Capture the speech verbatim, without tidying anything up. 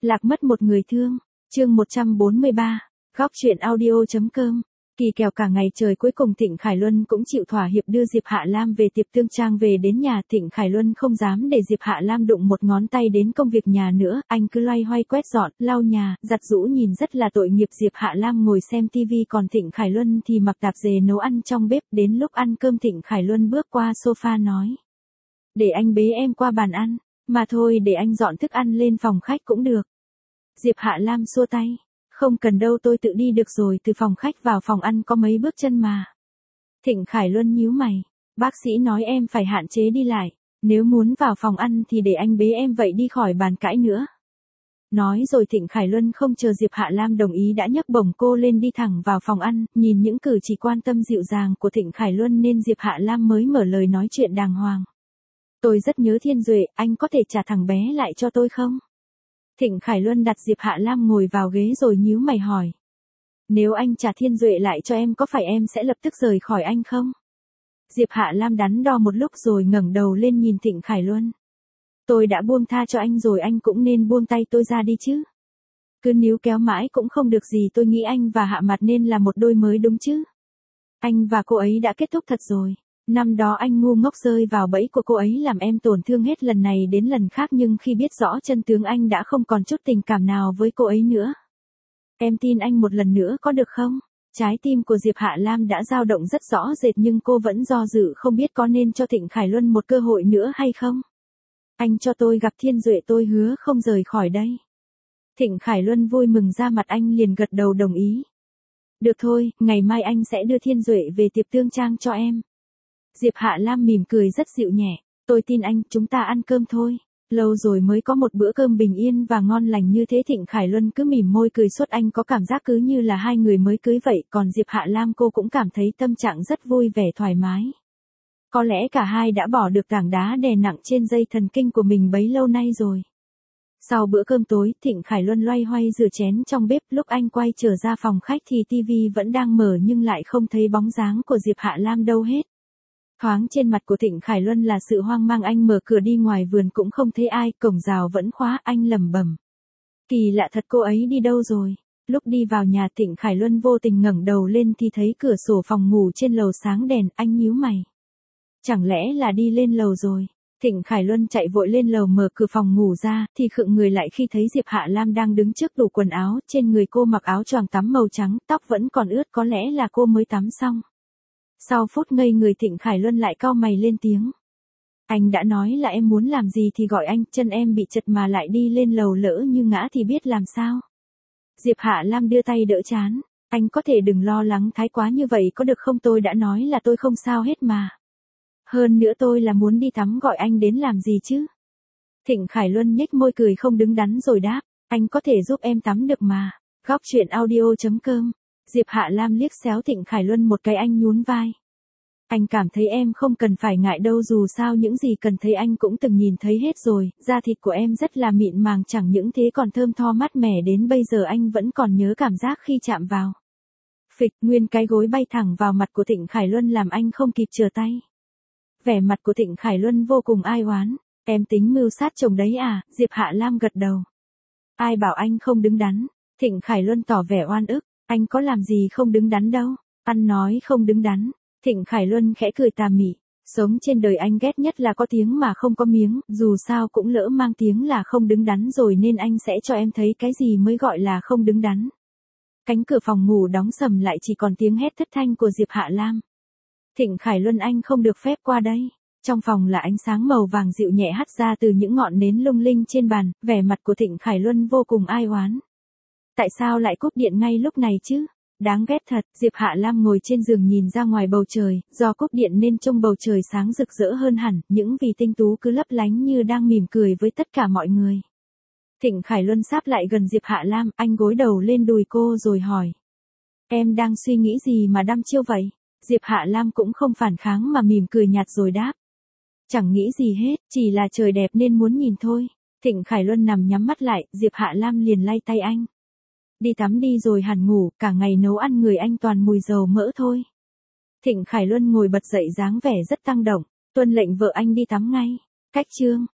Lạc mất một người thương. Chương một trăm bốn mươi ba. Góc truyện audio.com. Kỳ kèo cả ngày trời cuối cùng Thịnh Khải Luân cũng chịu thỏa hiệp đưa Diệp Hạ Lam về tiệp tương trang về đến nhà. Thịnh Khải Luân không dám để Diệp Hạ Lam đụng một ngón tay đến công việc nhà nữa, anh cứ loay hoay quét dọn, lau nhà, giặt giũ nhìn rất là tội nghiệp. Diệp Hạ Lam ngồi xem tivi còn Thịnh Khải Luân thì mặc tạp dề nấu ăn trong bếp. Đến lúc ăn cơm Thịnh Khải Luân bước qua sofa nói: "Để anh bế em qua bàn ăn, mà thôi để anh dọn thức ăn lên phòng khách cũng được." Diệp Hạ Lam xua tay: "Không cần đâu, tôi tự đi được rồi, từ phòng khách vào phòng ăn có mấy bước chân mà." Thịnh Khải Luân nhíu mày: "Bác sĩ nói em phải hạn chế đi lại, nếu muốn vào phòng ăn thì để anh bế em vậy đi khỏi bàn cãi nữa." Nói rồi Thịnh Khải Luân không chờ Diệp Hạ Lam đồng ý đã nhấc bổng cô lên đi thẳng vào phòng ăn. Nhìn những cử chỉ quan tâm dịu dàng của Thịnh Khải Luân nên Diệp Hạ Lam mới mở lời nói chuyện đàng hoàng: "Tôi rất nhớ Thiên Duệ, anh có thể trả thằng bé lại cho tôi không?" Thịnh Khải Luân đặt Diệp Hạ Lam ngồi vào ghế rồi nhíu mày hỏi: "Nếu anh trả Thiên Duệ lại cho em có phải em sẽ lập tức rời khỏi anh không?" Diệp Hạ Lam đắn đo một lúc rồi ngẩng đầu lên nhìn Thịnh Khải Luân: "Tôi đã buông tha cho anh rồi, anh cũng nên buông tay tôi ra đi chứ. Cứ níu kéo mãi cũng không được gì, tôi nghĩ anh và Hạ Mặt nên là một đôi mới đúng chứ. Anh và cô ấy đã kết thúc thật rồi. Năm đó anh ngu ngốc rơi vào bẫy của cô ấy làm em tổn thương hết lần này đến lần khác, nhưng khi biết rõ chân tướng anh đã không còn chút tình cảm nào với cô ấy nữa. Em tin anh một lần nữa có được không?" Trái tim của Diệp Hạ Lam đã dao động rất rõ rệt nhưng cô vẫn do dự không biết có nên cho Thịnh Khải Luân một cơ hội nữa hay không. "Anh cho tôi gặp Thiên Duệ, tôi hứa không rời khỏi đây." Thịnh Khải Luân vui mừng ra mặt, anh liền gật đầu đồng ý. "Được thôi, ngày mai anh sẽ đưa Thiên Duệ về tiệp tương trang cho em." Diệp Hạ Lam mỉm cười rất dịu nhẹ: "Tôi tin anh, chúng ta ăn cơm thôi. Lâu rồi mới có một bữa cơm bình yên và ngon lành như thế." Thịnh Khải Luân cứ mỉm môi cười suốt, anh có cảm giác cứ như là hai người mới cưới vậy, còn Diệp Hạ Lam cô cũng cảm thấy tâm trạng rất vui vẻ thoải mái. Có lẽ cả hai đã bỏ được tảng đá đè nặng trên dây thần kinh của mình bấy lâu nay rồi. Sau bữa cơm tối, Thịnh Khải Luân loay hoay rửa chén trong bếp, lúc anh quay trở ra phòng khách thì tivi vẫn đang mở nhưng lại không thấy bóng dáng của Diệp Hạ Lam đâu hết. Thoáng trên mặt của Thịnh Khải Luân là sự hoang mang, anh mở cửa đi ngoài vườn cũng không thấy ai, cổng rào vẫn khóa, anh lẩm bẩm: "Kỳ lạ thật, cô ấy đi đâu rồi?" Lúc đi vào nhà Thịnh Khải Luân vô tình ngẩng đầu lên thì thấy cửa sổ phòng ngủ trên lầu sáng đèn, anh nhíu mày. Chẳng lẽ là đi lên lầu rồi? Thịnh Khải Luân chạy vội lên lầu mở cửa phòng ngủ ra, thì khựng người lại khi thấy Diệp Hạ Lam đang đứng trước tủ quần áo, trên người cô mặc áo choàng tắm màu trắng, tóc vẫn còn ướt, có lẽ là cô mới tắm xong. Sau phút ngây người Thịnh Khải Luân lại cau mày lên tiếng: "Anh đã nói là em muốn làm gì thì gọi anh, chân em bị chật mà lại đi lên lầu, lỡ như ngã thì biết làm sao?" Diệp Hạ Lam đưa tay đỡ trán: "Anh có thể đừng lo lắng thái quá như vậy có được không, tôi đã nói là tôi không sao hết mà. Hơn nữa tôi là muốn đi tắm, gọi anh đến làm gì chứ?" Thịnh Khải Luân nhếch môi cười không đứng đắn rồi đáp: "Anh có thể giúp em tắm được mà." Góc truyện audio.com. Diệp Hạ Lam liếc xéo Thịnh Khải Luân một cái, anh nhún vai: "Anh cảm thấy em không cần phải ngại đâu, dù sao những gì cần thấy anh cũng từng nhìn thấy hết rồi, da thịt của em rất là mịn màng, chẳng những thế còn thơm tho mát mẻ, đến bây giờ anh vẫn còn nhớ cảm giác khi chạm vào." Phịch, nguyên cái gối bay thẳng vào mặt của Thịnh Khải Luân làm anh không kịp trở tay. Vẻ mặt của Thịnh Khải Luân vô cùng ai oán: "Em tính mưu sát chồng đấy à?" Diệp Hạ Lam gật đầu: "Ai bảo anh không đứng đắn?" Thịnh Khải Luân tỏ vẻ oan ức: "Anh có làm gì không đứng đắn đâu, ăn nói không đứng đắn." Thịnh Khải Luân khẽ cười tà mị: "Sống trên đời anh ghét nhất là có tiếng mà không có miếng, dù sao cũng lỡ mang tiếng là không đứng đắn rồi, nên anh sẽ cho em thấy cái gì mới gọi là không đứng đắn." Cánh cửa phòng ngủ đóng sầm lại, chỉ còn tiếng hét thất thanh của Diệp Hạ Lam: "Thịnh Khải Luân, anh không được phép qua đây." Trong phòng là ánh sáng màu vàng dịu nhẹ hắt ra từ những ngọn nến lung linh trên bàn, vẻ mặt của Thịnh Khải Luân vô cùng ai oán: "Tại sao lại cúp điện ngay lúc này chứ? Đáng ghét thật." Diệp Hạ Lam ngồi trên giường nhìn ra ngoài bầu trời, do cúp điện nên trông bầu trời sáng rực rỡ hơn hẳn, những vì tinh tú cứ lấp lánh như đang mỉm cười với tất cả mọi người. Thịnh Khải Luân sáp lại gần Diệp Hạ Lam, anh gối đầu lên đùi cô rồi hỏi: "Em đang suy nghĩ gì mà đăm chiêu vậy?" Diệp Hạ Lam cũng không phản kháng mà mỉm cười nhạt rồi đáp: "Chẳng nghĩ gì hết, chỉ là trời đẹp nên muốn nhìn thôi." Thịnh Khải Luân nằm nhắm mắt lại, Diệp Hạ Lam liền lay tay anh: "Đi tắm đi rồi hẳn ngủ, cả ngày nấu ăn người anh toàn mùi dầu mỡ thôi." Thịnh Khải Luân ngồi bật dậy dáng vẻ rất tăng động: "Tuân lệnh vợ anh đi tắm ngay." Cách chương